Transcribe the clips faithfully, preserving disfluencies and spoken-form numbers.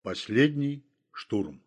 Последний штурм.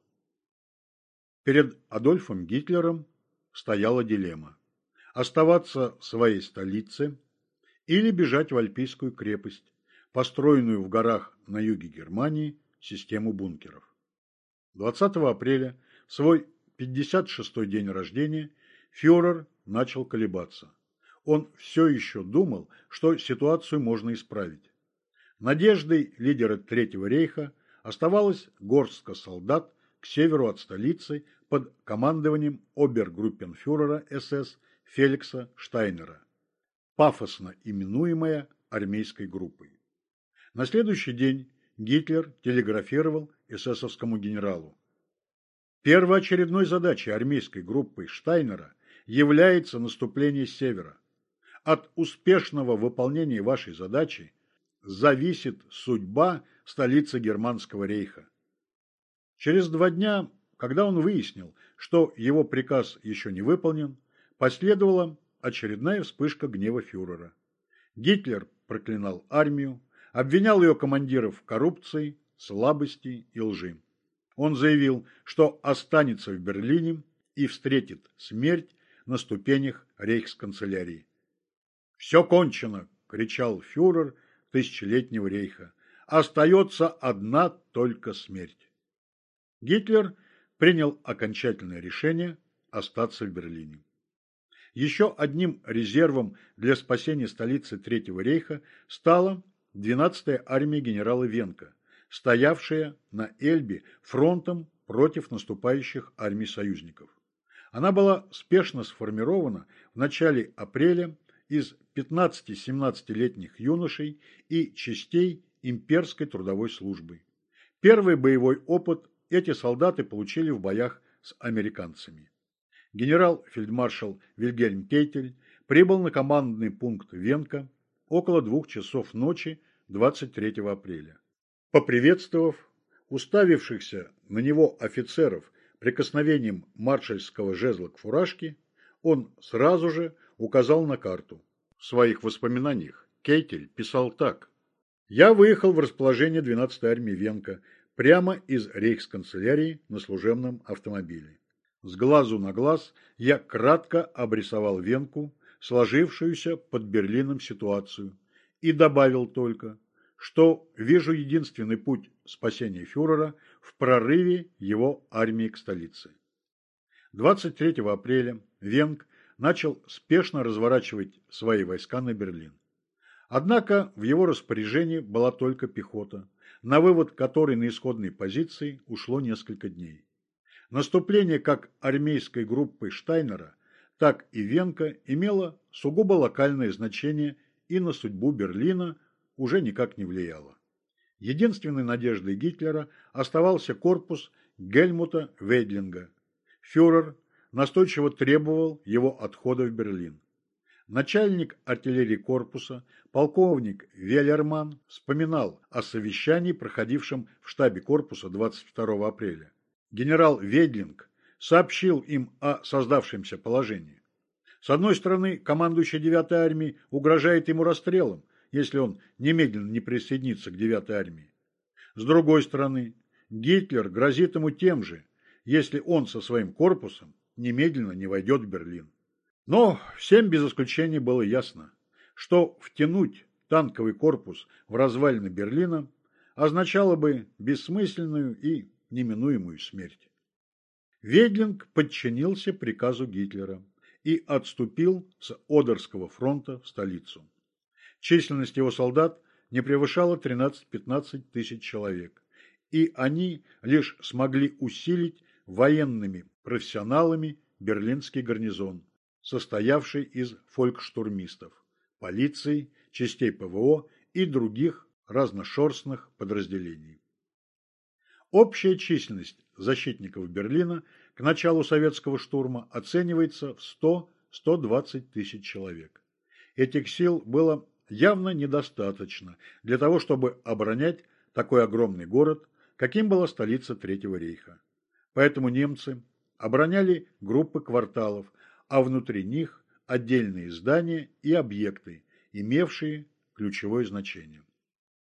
Перед Адольфом Гитлером стояла дилемма: оставаться в своей столице или бежать в Альпийскую крепость, построенную в горах на юге Германии систему бункеров. двадцатого апреля, в свой пятьдесят шестой день рождения, фюрер начал колебаться. Он все еще думал, что ситуацию можно исправить. Надеждой лидера Третьего рейха оставалась горстка солдат к северу от столицы под командованием обергруппенфюрера СС Феликса Штайнера, пафосно именуемая армейской группой. На следующий день Гитлер телеграфировал эсэсовскому генералу: первоочередной задачей армейской группы Штайнера является наступление с севера. От успешного выполнения вашей задачи зависит судьба столицы Германского рейха. Через два дня, когда он выяснил, что его приказ еще не выполнен, последовала очередная вспышка гнева фюрера. Гитлер проклинал армию, обвинял ее командиров в коррупции, слабости и лжи. Он заявил, что останется в Берлине и встретит смерть на ступенях рейхсканцелярии. «Все кончено!» – кричал фюрер тысячелетнего рейха. «Остается одна только смерть». Гитлер принял окончательное решение остаться в Берлине. Еще одним резервом для спасения столицы Третьего рейха стала двенадцатая армия генерала Венка, стоявшая на Эльбе фронтом против наступающих армий союзников. Она была спешно сформирована в начале апреля из пятнадцати-семнадцатилетних юношей и частей имперской трудовой службы. Первый боевой опыт эти солдаты получили в боях с американцами. Генерал-фельдмаршал Вильгельм Кейтель прибыл на командный пункт Венка около двух часов ночи двадцать третьего апреля. Поприветствовав уставившихся на него офицеров прикосновением маршальского жезла к фуражке, он сразу же указал на карту. В своих воспоминаниях Кейтель писал так: «Я выехал в расположение двенадцатой армии Венка прямо из рейхсканцелярии на служебном автомобиле. С глазу на глаз я кратко обрисовал Венку, сложившуюся под Берлином ситуацию, и добавил только, что вижу единственный путь спасения фюрера в прорыве его армии к столице». двадцать третьего апреля Венк начал спешно разворачивать свои войска на Берлин. Однако в его распоряжении была только пехота, на вывод которой на исходной позиции ушло несколько дней. Наступление как армейской группы Штайнера, так и Венка имело сугубо локальное значение и на судьбу Берлина уже никак не влияло. Единственной надеждой Гитлера оставался корпус Гельмута Вейдлинга. Фюрер настойчиво требовал его отхода в Берлин. Начальник артиллерии корпуса, полковник Веллерман, вспоминал о совещании, проходившем в штабе корпуса двадцать второго апреля. Генерал Вейдлинг сообщил им о создавшемся положении. С одной стороны, командующий девятой армией угрожает ему расстрелом, если он немедленно не присоединится к девятой армии. С другой стороны, Гитлер грозит ему тем же, если он со своим корпусом немедленно не войдет в Берлин. Но всем без исключения было ясно, что втянуть танковый корпус в развалины Берлина означало бы бессмысленную и неминуемую смерть. Вейдлинг подчинился приказу Гитлера и отступил с Одерского фронта в столицу. Численность его солдат не превышала тринадцать-пятнадцать тысяч человек, и они лишь смогли усилить военными профессионалами берлинский гарнизон, состоявший из фолькштурмистов, полиции, частей ПВО и других разношерстных подразделений. Общая численность защитников Берлина к началу советского штурма оценивается в сто-сто двадцать тысяч человек. Этих сил было явно недостаточно для того, чтобы оборонять такой огромный город, каким была столица Третьего рейха. Поэтому немцы обороняли группы кварталов, а внутри них отдельные здания и объекты, имевшие ключевое значение.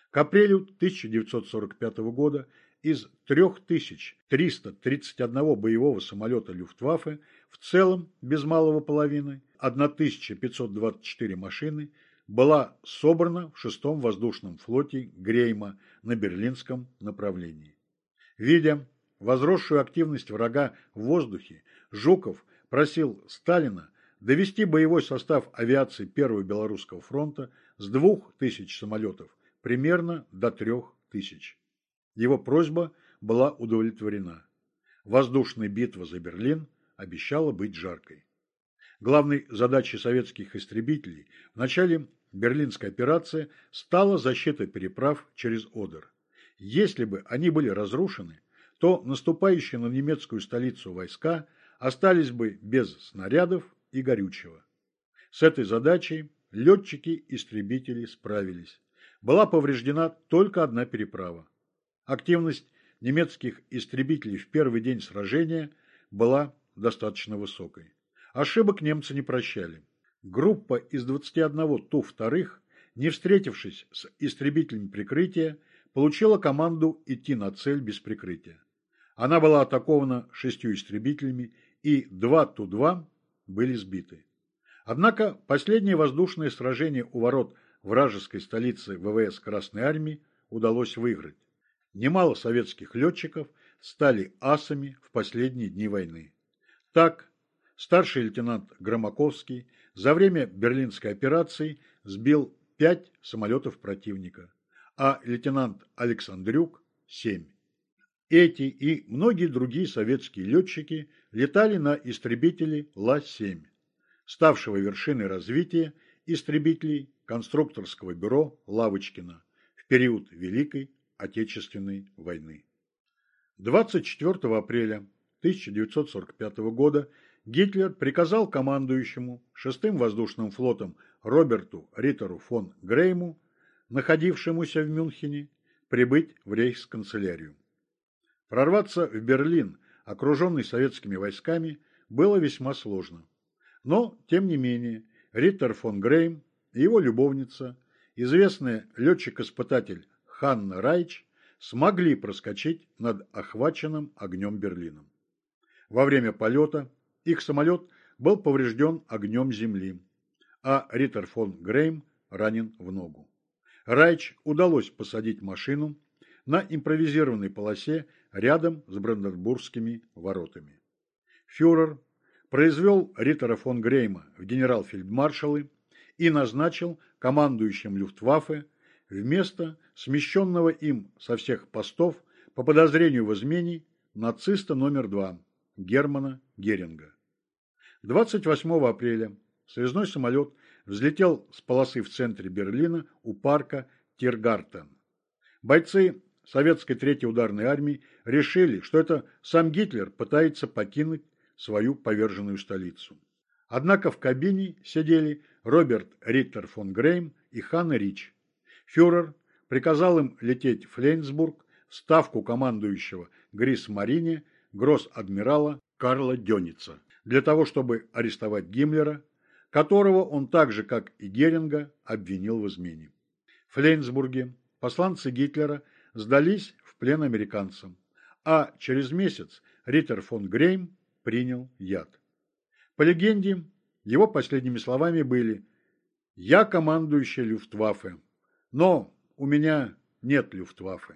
К апрелю тысяча девятьсот сорок пятого года из трёх тысяч трёхсот тридцати одного боевого самолета Люфтваффе в целом, без малого половины, тысяча пятьсот двадцать четыре машины, была собрана в шестом воздушном флоте Грейма на берлинском направлении. Видя возросшую активность врага в воздухе, Жуков просил Сталина довести боевой состав авиации Первого Белорусского фронта с двух тысяч самолетов примерно до трех тысяч. Его просьба была удовлетворена. Воздушная битва за Берлин обещала быть жаркой. Главной задачей советских истребителей в начале Берлинской операции стала защита переправ через Одер. Если бы они были разрушены, то наступающие на немецкую столицу войска остались бы без снарядов и горючего. С этой задачей летчики-истребители справились. Была повреждена только одна переправа. Активность немецких истребителей в первый день сражения была достаточно высокой. Ошибок немцы не прощали. Группа из двадцати одного Ту-вторых, не встретившись с истребителями прикрытия, получила команду идти на цель без прикрытия. Она была атакована шестью истребителями, и два Ту-два были сбиты. Однако последнее воздушное сражение у ворот вражеской столицы ВВС Красной Армии удалось выиграть. Немало советских летчиков стали асами в последние дни войны. Так, старший лейтенант Громаковский за время Берлинской операции сбил пять самолетов противника, а лейтенант Александрюк – семь. Эти и многие другие советские летчики летали на истребителе Ла семь, ставшего вершиной развития истребителей конструкторского бюро Лавочкина в период Великой Отечественной войны. двадцать четвёртого апреля тысяча девятьсот сорок пятого года Гитлер приказал командующему шестым воздушным флотом Роберту Риттеру фон Грейму, находившемуся в Мюнхене, прибыть в рейхсканцелярию. Прорваться в Берлин, окруженный советскими войсками, было весьма сложно. Но, тем не менее, Риттер фон Грейм и его любовница, известная летчик-испытатель Ханна Райч, смогли проскочить над охваченным огнем Берлином. Во время полета их самолет был поврежден огнем земли, а Риттер фон Грейм ранен в ногу. Райч удалось посадить машину на импровизированной полосе рядом с Бранденбургскими воротами. Фюрер произвел Риттера фон Грейма в генерал-фельдмаршалы и назначил командующим Люфтваффе вместо смещенного им со всех постов по подозрению в измене нациста номер два Германа Геринга. двадцать восьмого апреля связной самолет взлетел с полосы в центре Берлина у парка Тиргартен. Бойцы советской третьей ударной армии решили, что это сам Гитлер пытается покинуть свою поверженную столицу. Однако в кабине сидели Роберт Риттер фон Грейм и Ханна Рич. Фюрер приказал им лететь в Флейнсбург в ставку командующего Грисмарине гросс-адмирала Карла Дёница для того, чтобы арестовать Гиммлера, которого он так же, как и Геринга, обвинил в измене. В Флейнсбурге посланцы Гитлера сдались в плен американцам, а через месяц Риттер фон Грейм принял яд. По легенде, его последними словами были: «Я командующий Люфтваффе, но у меня нет Люфтваффе».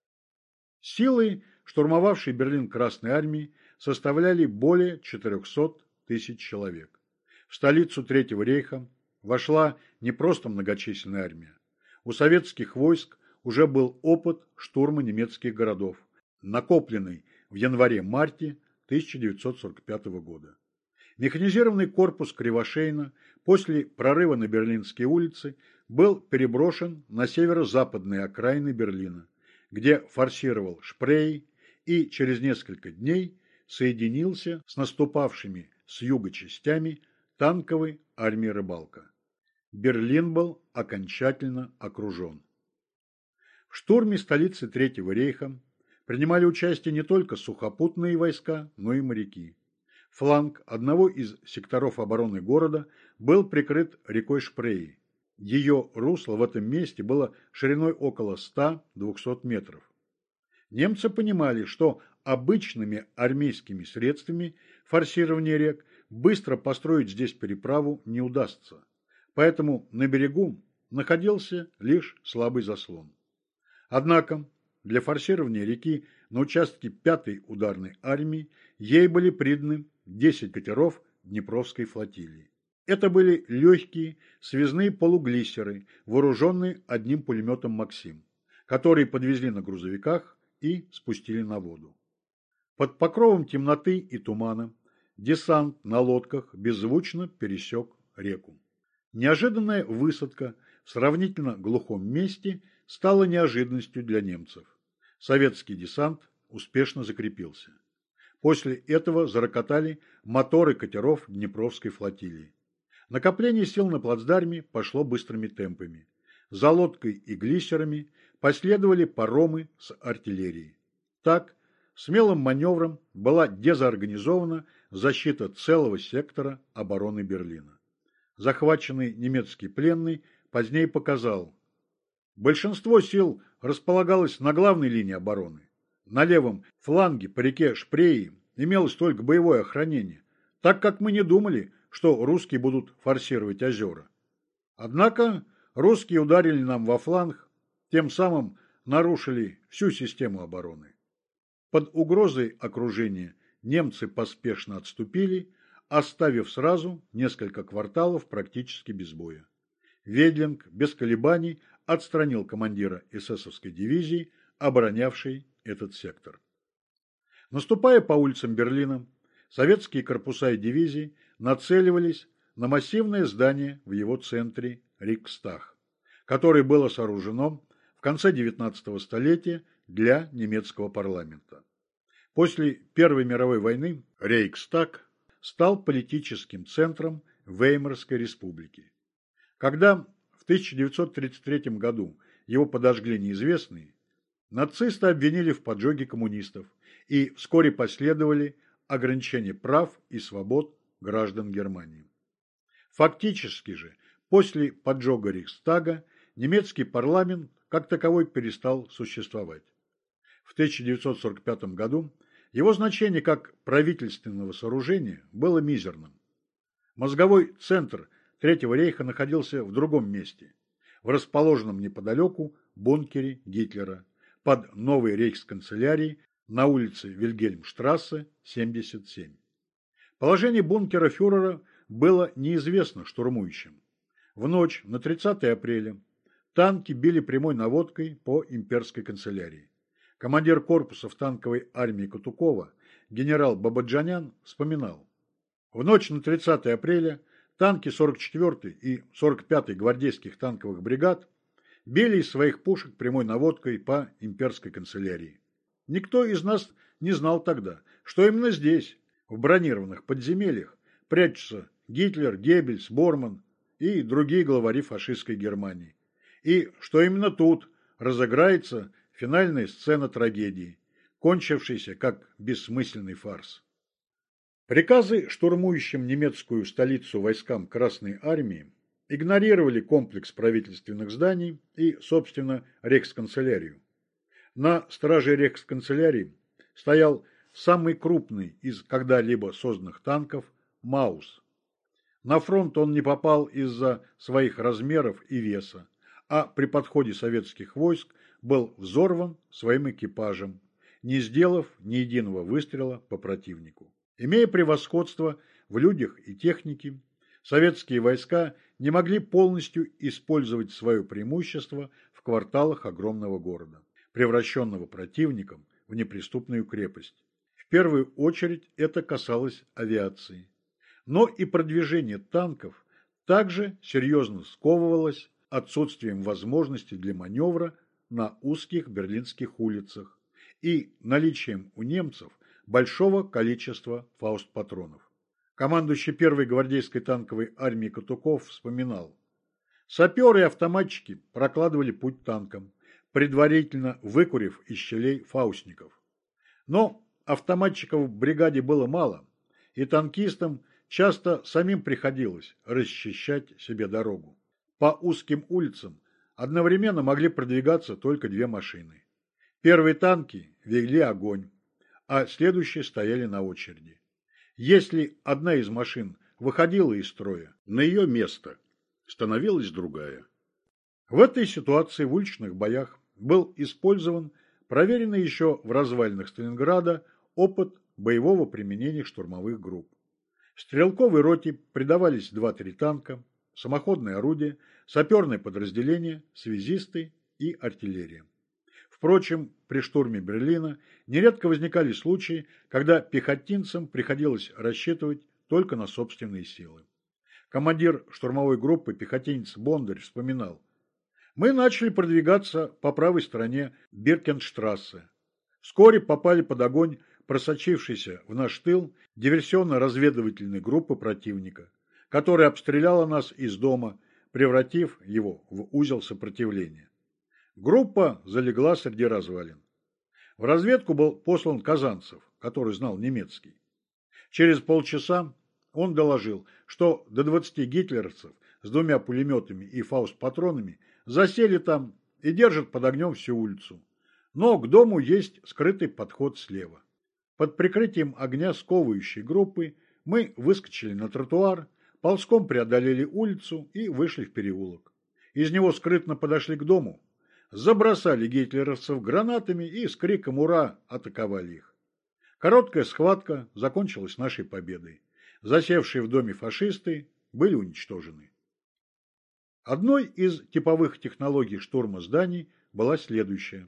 Силы, штурмовавшей Берлин Красной Армии, составляли более четырехсот тысяч человек. В столицу Третьего рейха вошла не просто многочисленная армия. У советских войск уже был опыт штурма немецких городов, накопленный в январе-марте тысяча девятьсот сорок пятого года. Механизированный корпус Кривошейна после прорыва на Берлинские улицы был переброшен на северо-западные окраины Берлина, где форсировал Шпрей и через несколько дней соединился с наступавшими с юга частями танковой армии Рыбалка. Берлин был окончательно окружен. В штурме столицы Третьего рейха принимали участие не только сухопутные войска, но и моряки. Фланг одного из секторов обороны города был прикрыт рекой Шпрей. Ее русло в этом месте было шириной около ста-двухсот метров. Немцы понимали, что обычными армейскими средствами форсирования рек быстро построить здесь переправу не удастся, поэтому на берегу находился лишь слабый заслон. Однако для форсирования реки на участке пятой ударной армии ей были приданы десять катеров Днепровской флотилии. Это были легкие связные полуглиссеры, вооруженные одним пулеметом «Максим», которые подвезли на грузовиках и спустили на воду. Под покровом темноты и тумана десант на лодках беззвучно пересек реку. Неожиданная высадка в сравнительно глухом месте стала неожиданностью для немцев. Советский десант успешно закрепился. После этого зарокотали моторы катеров Днепровской флотилии. Накопление сил на плацдарме пошло быстрыми темпами. За лодкой и глиссерами последовали паромы с артиллерией. Так, смелым маневром была дезорганизована защита целого сектора обороны Берлина. Захваченный немецкий пленный позднее показал: большинство сил располагалось на главной линии обороны. На левом фланге по реке Шпрее имелось только боевое охранение, так как мы не думали, что русские будут форсировать озера. Однако русские ударили нам во фланг, тем самым нарушили всю систему обороны. Под угрозой окружения немцы поспешно отступили, оставив сразу несколько кварталов практически без боя. Ведлинг без колебаний отстранил командира эсэсовской дивизии, оборонявшей этот сектор. Наступая по улицам Берлина, советские корпуса и дивизии нацеливались на массивное здание в его центре Рейхстаг, которое было сооружено в конце девятнадцатого столетия для немецкого парламента. После Первой мировой войны Рейхстаг стал политическим центром Веймарской республики. Когда в тысяча девятьсот тридцать третьем году его подожгли неизвестные, нацисты обвинили в поджоге коммунистов, и вскоре последовали ограничения прав и свобод граждан Германии. Фактически же, после поджога Рейхстага немецкий парламент как таковой перестал существовать. В тысяча девятьсот сорок пятом году его значение как правительственного сооружения было мизерным. Мозговой центр Третьего рейха находился в другом месте, в расположенном неподалеку бункере Гитлера, под новой рейхсканцелярией на улице Вильгельмштрассе, семьдесят семь. Положение бункера фюрера было неизвестно штурмующим. В ночь на тридцатое апреля танки били прямой наводкой по имперской канцелярии. Командир корпуса в танковой армии Катукова генерал Бабаджанян вспоминал: в ночь на тридцатое апреля танки сорок четвёртой и сорок пятой гвардейских танковых бригад били из своих пушек прямой наводкой по имперской канцелярии. Никто из нас не знал тогда, что именно здесь, в бронированных подземельях, прячутся Гитлер, Геббельс, Борман и другие главари фашистской Германии, и что именно тут разыграется финальная сцена трагедии, кончившейся как бессмысленный фарс. Приказы штурмующим немецкую столицу войскам Красной армии игнорировали комплекс правительственных зданий и, собственно, рейхсканцелярию. На страже рейхсканцелярии стоял самый крупный из когда-либо созданных танков «Маус». На фронт он не попал из-за своих размеров и веса, а при подходе советских войск был взорван своим экипажем, не сделав ни единого выстрела по противнику. Имея превосходство в людях и технике, советские войска не могли полностью использовать свое преимущество в кварталах огромного города, превращенного противником в неприступную крепость. В первую очередь это касалось авиации. Но и продвижение танков также серьезно сковывалось отсутствием возможности для маневра на узких берлинских улицах и наличием у немцев большого количества фаустпатронов. Командующий первой гвардейской танковой армией Катуков вспоминал: саперы и автоматчики прокладывали путь танкам, предварительно выкурив из щелей фаустников. Но автоматчиков в бригаде было мало, и танкистам часто самим приходилось расчищать себе дорогу. По узким улицам одновременно могли продвигаться только две машины. Первые танки вели огонь, а следующие стояли на очереди. Если одна из машин выходила из строя, на ее место становилась другая. В этой ситуации в уличных боях был использован проверенный еще в развалинах Сталинграда опыт боевого применения штурмовых групп. Стрелковой роте придавались два-три танка, самоходные орудия, саперные подразделения, связисты и артиллерия. Впрочем, при штурме Берлина нередко возникали случаи, когда пехотинцам приходилось рассчитывать только на собственные силы. Командир штурмовой группы пехотинец Бондарь вспоминал: «Мы начали продвигаться по правой стороне Биркенштрассе. Вскоре попали под огонь просочившейся в наш тыл диверсионно-разведывательной группы противника, которая обстреляла нас из дома, превратив его в узел сопротивления. Группа залегла среди развалин. В разведку был послан Казанцев, который знал немецкий. Через полчаса он доложил, что до двадцати гитлеровцев с двумя пулеметами и фауст-патронами засели там и держат под огнем всю улицу. Но к дому есть скрытый подход слева. Под прикрытием огня сковывающей группы мы выскочили на тротуар, ползком преодолели улицу и вышли в переулок. Из него скрытно подошли к дому, забросали гитлеровцев гранатами и с криком «Ура!» атаковали их. Короткая схватка закончилась нашей победой. Засевшие в доме фашисты были уничтожены. Одной из типовых технологий штурма зданий была следующая.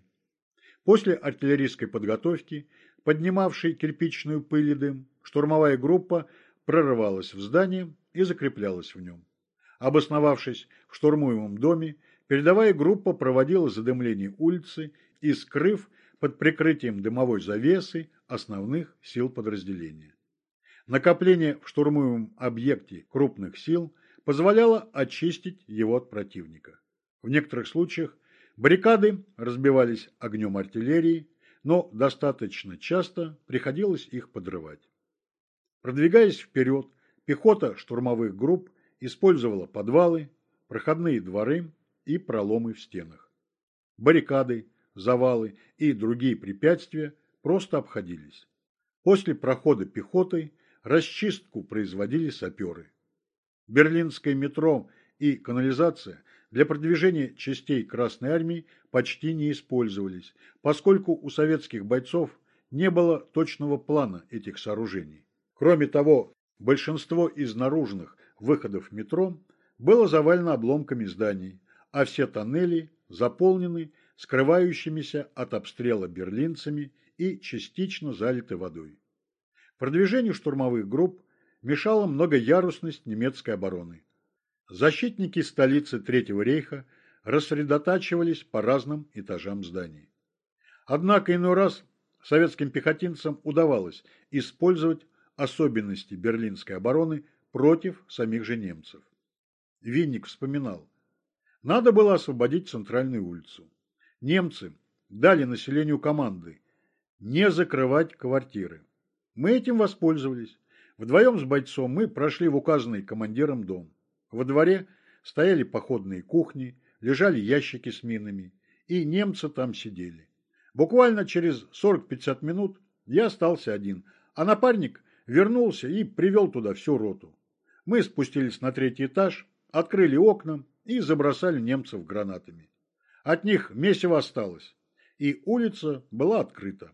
После артиллерийской подготовки, поднимавшей кирпичную пыль и дым, штурмовая группа прорывалась в здание и закреплялась в нем. Обосновавшись в штурмуемом доме, передовая группа проводила задымление улицы и, скрыв под прикрытием дымовой завесы основных сил подразделения. Накопление в штурмуемом объекте крупных сил позволяло очистить его от противника. В некоторых случаях баррикады разбивались огнем артиллерии, но достаточно часто приходилось их подрывать. Продвигаясь вперед, пехота штурмовых групп использовала подвалы, проходные дворы и проломы в стенах. Баррикады, завалы и другие препятствия просто обходились. После прохода пехотой расчистку производили саперы. Берлинское метро и канализация для продвижения частей Красной Армии почти не использовались, поскольку у советских бойцов не было точного плана этих сооружений. Кроме того, большинство из наружных выходов метро было завалено обломками зданий, а все тоннели заполнены скрывающимися от обстрела берлинцами и частично залиты водой. Продвижению штурмовых групп мешала многоярусность немецкой обороны. Защитники столицы Третьего рейха рассредотачивались по разным этажам зданий. Однако иной раз советским пехотинцам удавалось использовать особенности берлинской обороны против самих же немцев. Винник вспоминал: «Надо было освободить центральную улицу. Немцы дали населению команды не закрывать квартиры. Мы этим воспользовались. Вдвоем с бойцом мы прошли в указанный командиром дом. Во дворе стояли походные кухни, лежали ящики с минами, и немцы там сидели. Буквально через сорок-пятьдесят минут я остался один, а напарник вернулся и привел туда всю роту. Мы спустились на третий этаж, открыли окна и забросали немцев гранатами. От них месиво осталось, и улица была открыта».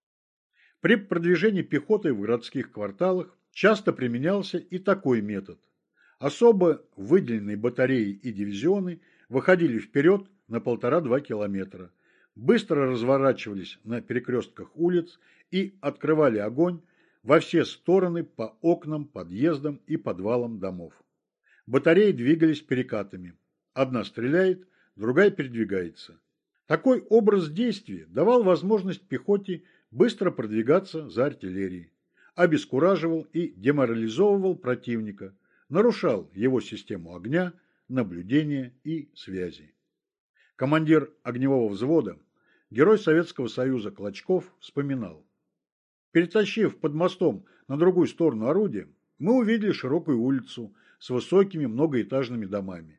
При продвижении пехоты в городских кварталах часто применялся и такой метод. Особо выделенные батареи и дивизионы выходили вперед на полтора-два километра, быстро разворачивались на перекрестках улиц и открывали огонь во все стороны по окнам, подъездам и подвалам домов. Батареи двигались перекатами. Одна стреляет, другая передвигается. Такой образ действия давал возможность пехоте быстро продвигаться за артиллерией, обескураживал и деморализовывал противника, нарушал его систему огня, наблюдения и связи. Командир огневого взвода, герой Советского Союза Клочков, вспоминал: «Перетащив под мостом на другую сторону орудия, мы увидели широкую улицу с высокими многоэтажными домами.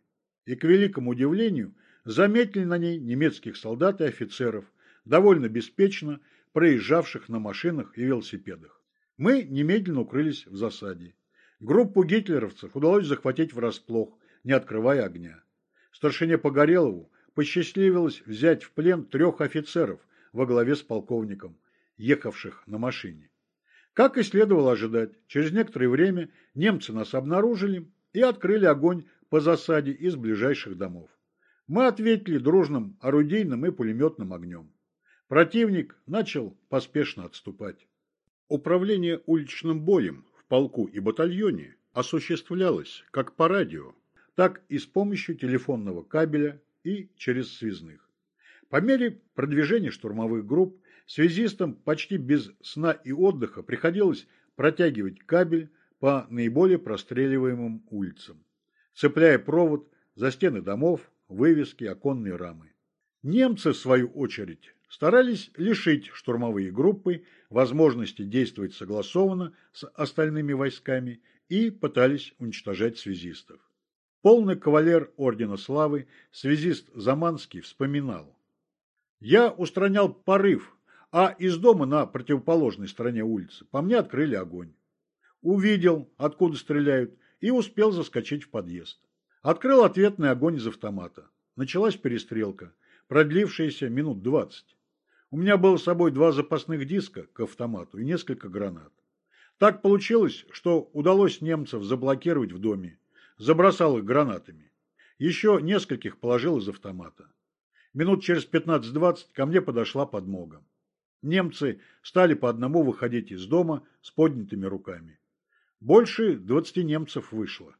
и, к великому удивлению, заметили на ней немецких солдат и офицеров, довольно беспечно проезжавших на машинах и велосипедах. Мы немедленно укрылись в засаде. Группу гитлеровцев удалось захватить врасплох, не открывая огня. Старшине Погорелову посчастливилось взять в плен трех офицеров во главе с полковником, ехавших на машине. Как и следовало ожидать, через некоторое время немцы нас обнаружили и открыли огонь по засаде из ближайших домов. Мы ответили дружным орудийным и пулеметным огнем. Противник начал поспешно отступать. Управление уличным боем в полку и батальоне осуществлялось как по радио, так и с помощью телефонного кабеля и через связных. По мере продвижения штурмовых групп связистам почти без сна и отдыха приходилось протягивать кабель по наиболее простреливаемым улицам, цепляя провод за стены домов, вывески, оконные рамы. Немцы, в свою очередь, старались лишить штурмовые группы возможности действовать согласованно с остальными войсками и пытались уничтожать связистов. Полный кавалер Ордена Славы, связист Заманский, вспоминал: «Я устранял порыв, а из дома на противоположной стороне улицы по мне открыли огонь. Увидел, откуда стреляют, и успел заскочить в подъезд. Открыл ответный огонь из автомата. Началась перестрелка, продлившаяся минут двадцать. У меня было с собой два запасных диска к автомату и несколько гранат. Так получилось, что удалось немцев заблокировать в доме. Забросал их гранатами. Еще нескольких положил из автомата. Минут через пятнадцать-двадцать ко мне подошла подмога. Немцы стали по одному выходить из дома с поднятыми руками. Больше двадцати немцев вышло.